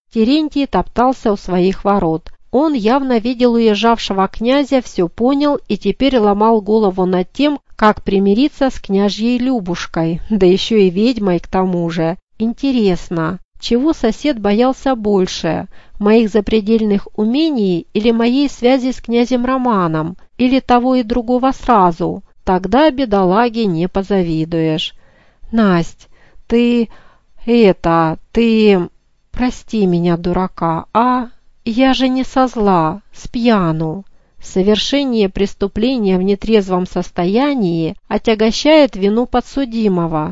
Терентий топтался у своих ворот. Он явно видел уезжавшего князя, все понял и теперь ломал голову над тем, как примириться с княжьей Любушкой, да еще и ведьмой к тому же. Интересно, чего сосед боялся больше, моих запредельных умений или моей связи с князем Романом, или того и другого сразу? Тогда бедолаге не позавидуешь. Насть, ты... Прости меня, дурака, а? Я же не со зла, спьяну. Совершение преступления в нетрезвом состоянии отягощает вину подсудимого.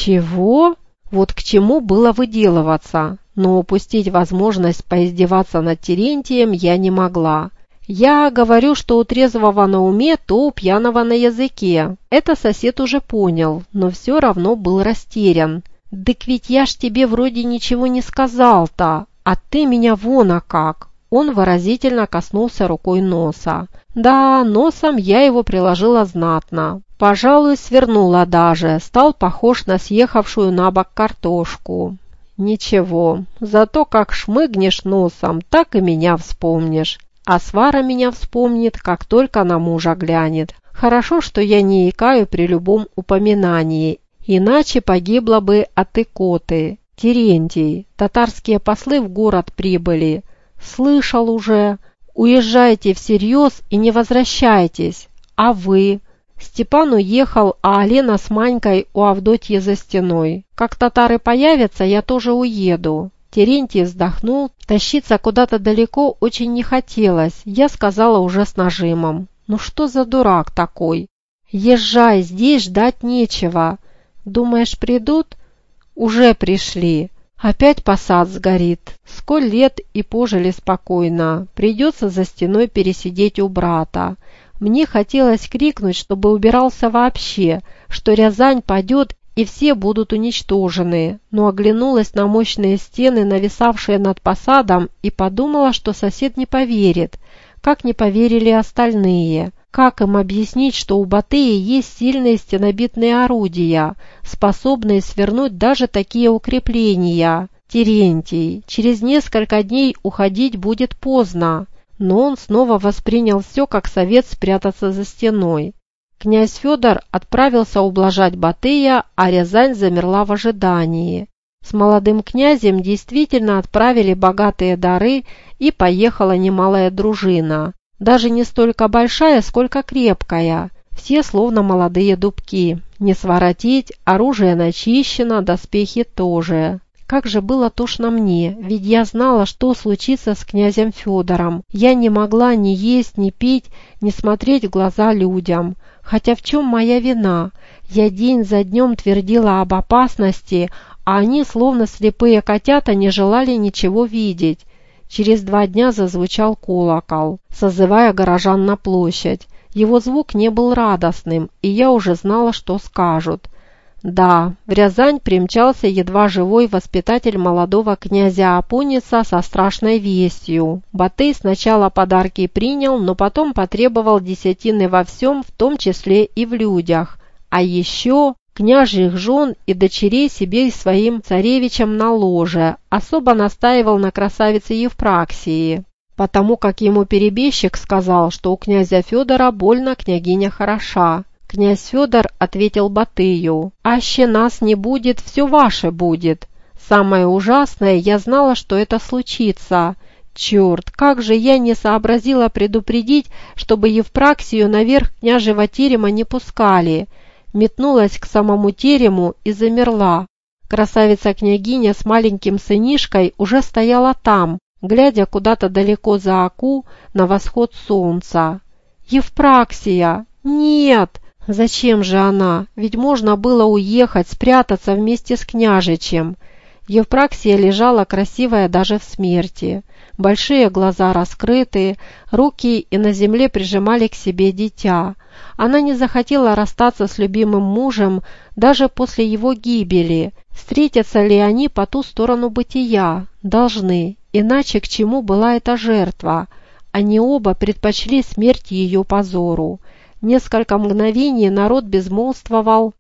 Чего? Вот к чему было выделываться, но упустить возможность поиздеваться над Терентием я не могла. Я говорю, что у трезвого на уме, то у пьяного на языке. Это сосед уже понял, но все равно был растерян. «Дык ведь я ж тебе вроде ничего не сказал-то, а ты меня вон а как!» Он выразительно коснулся рукой носа. Да, носом я его приложила знатно. Пожалуй, свернула даже, стал похож на съехавшую на бок картошку. Ничего, зато как шмыгнешь носом, так и меня вспомнишь. А свара меня вспомнит, как только на мужа глянет. Хорошо, что я не икаю при любом упоминании, иначе погибла бы от икоты. Терентий, татарские послы в город прибыли. Слышал уже. Уезжайте всерьез и не возвращайтесь. А вы? Степан уехал, а Алена с Манькой у Авдотьи за стеной. Как татары появятся, я тоже уеду. Терентий вздохнул. Тащиться куда-то далеко очень не хотелось. Я сказала уже с нажимом. Ну что за дурак такой? Езжай, здесь ждать нечего. Думаешь, придут? Уже пришли. Опять посад сгорит. Сколь лет и пожили спокойно. Придется за стеной пересидеть у брата. Мне хотелось крикнуть, чтобы убирался вообще, что Рязань падет и все будут уничтожены, но оглянулась на мощные стены, нависавшие над посадом, и подумала, что сосед не поверит, как не поверили остальные. Как им объяснить, что у Батыя есть сильные стенобитные орудия, способные свернуть даже такие укрепления? Терентий, через несколько дней уходить будет поздно. Но он снова воспринял все как совет спрятаться за стеной. Князь Федор отправился ублажать Батыя, а Рязань замерла в ожидании. С молодым князем действительно отправили богатые дары, и поехала немалая дружина. Даже не столько большая, сколько крепкая. Все словно молодые дубки. Не своротить, оружие начищено, доспехи тоже. Как же было тошно мне, ведь я знала, что случится с князем Федором. Я не могла ни есть, ни пить, ни смотреть в глаза людям. Хотя в чем моя вина? Я день за днем твердила об опасности, а они, словно слепые котята, не желали ничего видеть. Через 2 дня зазвучал колокол, созывая горожан на площадь. Его звук не был радостным, и я уже знала, что скажут. Да, в Рязань примчался едва живой воспитатель молодого князя Апониса со страшной вестью. Батый сначала подарки принял, но потом потребовал десятины во всем, в том числе и в людях. А еще княжьих жен и дочерей себе и своим царевичам на ложе. Особо настаивал на красавице Евпраксии, потому как ему перебежчик сказал, что у князя Федора больно княгиня хороша. Князь Федор ответил Батыю: «Аще нас не будет, все ваше будет. Самое ужасное, я знала, что это случится. Черт, как же я не сообразила предупредить, чтобы Евпраксию наверх княжьего терема не пускали». Метнулась к самому терему и замерла. Красавица-княгиня с маленьким сынишкой уже стояла там, глядя куда-то далеко за Оку на восход солнца. «Евпраксия! Нет! Зачем же она? Ведь можно было уехать, спрятаться вместе с княжичем». Евпраксия лежала красивая даже в смерти. Большие глаза раскрыты, руки и на земле прижимали к себе дитя. Она не захотела расстаться с любимым мужем даже после его гибели. Встретятся ли они по ту сторону бытия? Должны, иначе к чему была эта жертва? Они оба предпочли смерть ее позору. Несколько мгновений народ безмолвствовал,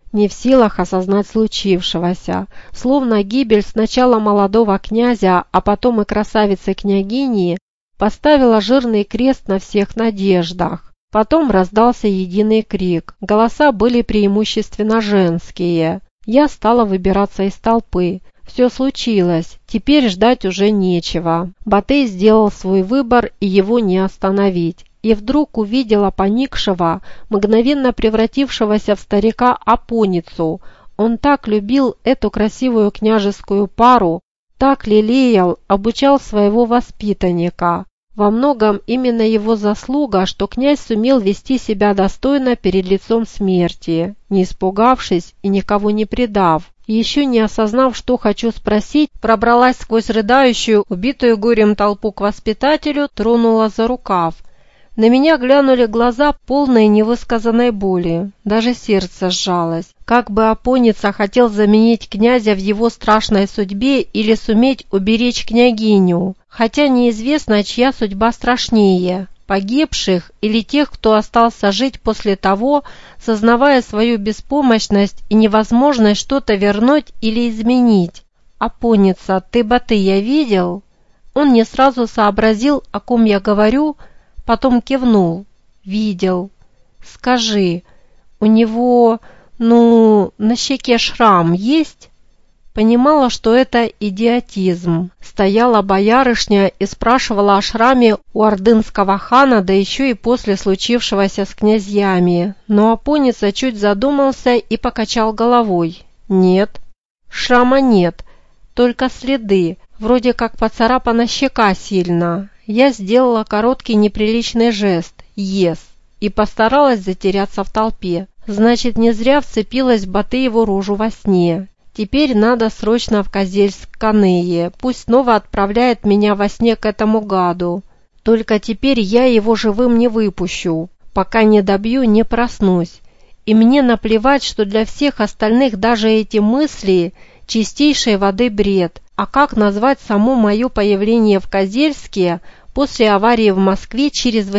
не в силах осознать случившегося, словно гибель сначала молодого князя, а потом и красавицы-княгини поставила жирный крест на всех надеждах. Потом раздался единый крик. Голоса были преимущественно женские. Я стала выбираться из толпы. Все случилось, теперь ждать уже нечего. Батый сделал свой выбор, и его не остановить. И вдруг увидела поникшего, мгновенно превратившегося в старика Апоницу. Он так любил эту красивую княжескую пару, так лелеял, обучал своего воспитанника. Во многом именно его заслуга, что князь сумел вести себя достойно перед лицом смерти, не испугавшись и никого не предав. Еще не осознав, что хочу спросить, пробралась сквозь рыдающую, убитую горем толпу к воспитателю, тронула за рукав. На меня глянули глаза, полные невысказанной боли. Даже сердце сжалось. Как бы Апоница хотел заменить князя в его страшной судьбе или суметь уберечь княгиню. Хотя неизвестно, чья судьба страшнее – погибших или тех, кто остался жить после того, сознавая свою беспомощность и невозможность что-то вернуть или изменить. «Апоница, ты Батыя видел?» Он не сразу сообразил, о ком я говорю, потом кивнул. «Видел. Скажи, у него, на щеке шрам есть?» Понимала, что это идиотизм. Стояла боярышня и спрашивала о шраме у ордынского хана, да еще и после случившегося с князьями. Но Апоница чуть задумался и покачал головой. «Нет, шрама нет, только следы, вроде как поцарапана щека сильно». Я сделала короткий неприличный жест «Ес» и постаралась затеряться в толпе. Значит, не зря вцепилась в Батыеву рожу во сне. Теперь надо срочно в Козельск к Анее. Пусть снова отправляет меня во сне к этому гаду. Только теперь я его живым не выпущу. Пока не добью, не проснусь. И мне наплевать, что для всех остальных даже эти мысли – чистейшей воды бред. А как назвать само мое появление в Козельске после аварии в Москве через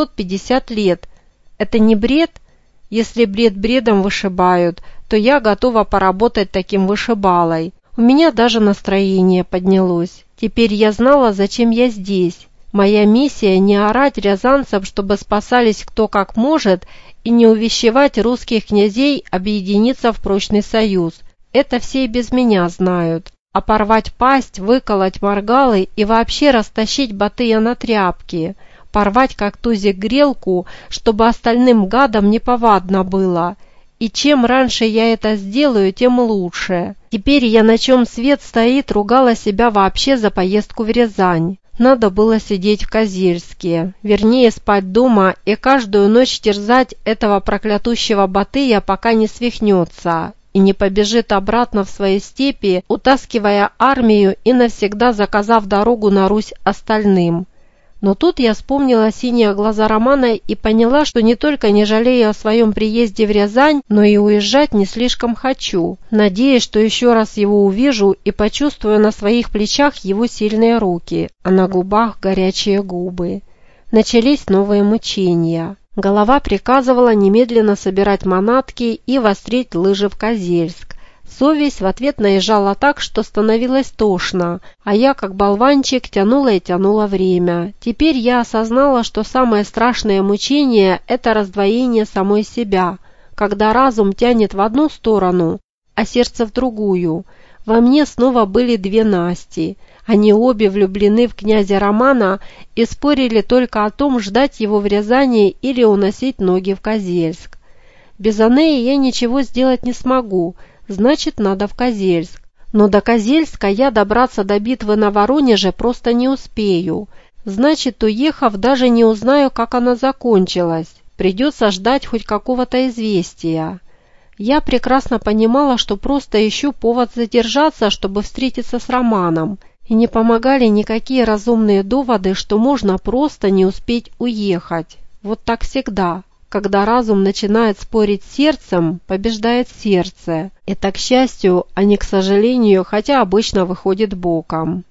850 лет? Это не бред? Если бред бредом вышибают, то я готова поработать таким вышибалой. У меня даже настроение поднялось. Теперь я знала, зачем я здесь. Моя миссия не орать рязанцам, чтобы спасались кто как может, и не увещевать русских князей объединиться в прочный союз. Это все и без меня знают. А порвать пасть, выколоть моргалы и вообще растащить Батыя на тряпки. Порвать как тузик грелку, чтобы остальным гадам неповадно было. И чем раньше я это сделаю, тем лучше. Теперь я, на чем свет стоит, ругала себя вообще за поездку в Рязань. Надо было сидеть в Козельске, вернее спать дома и каждую ночь терзать этого проклятущего Батыя, пока не свихнется и не побежит обратно в свои степи, утаскивая армию и навсегда заказав дорогу на Русь остальным. Но тут я вспомнила синие глаза Романа и поняла, что не только не жалею о своем приезде в Рязань, но и уезжать не слишком хочу, надеясь, что еще раз его увижу и почувствую на своих плечах его сильные руки, а на губах горячие губы. Начались новые мучения. Голова приказывала немедленно собирать манатки и вострить лыжи в Козельск. Совесть в ответ наезжала так, что становилось тошно, а я, как болванчик, тянула и тянула время. Теперь я осознала, что самое страшное мучение – это раздвоение самой себя, когда разум тянет в одну сторону, а сердце в другую. Во мне снова были две Насти. Они обе влюблены в князя Романа и спорили только о том, ждать его в Рязани или уносить ноги в Козельск. Без Анеи я ничего сделать не смогу. Значит, надо в Козельск. Но до Козельска я добраться до битвы на Воронеже просто не успею. Значит, уехав, даже не узнаю, как она закончилась. Придется ждать хоть какого-то известия. Я прекрасно понимала, что просто ищу повод задержаться, чтобы встретиться с Романом. И не помогали никакие разумные доводы, что можно просто не успеть уехать. Вот так всегда. Когда разум начинает спорить с сердцем, побеждает сердце. Это к счастью, а не к сожалению, хотя обычно выходит боком.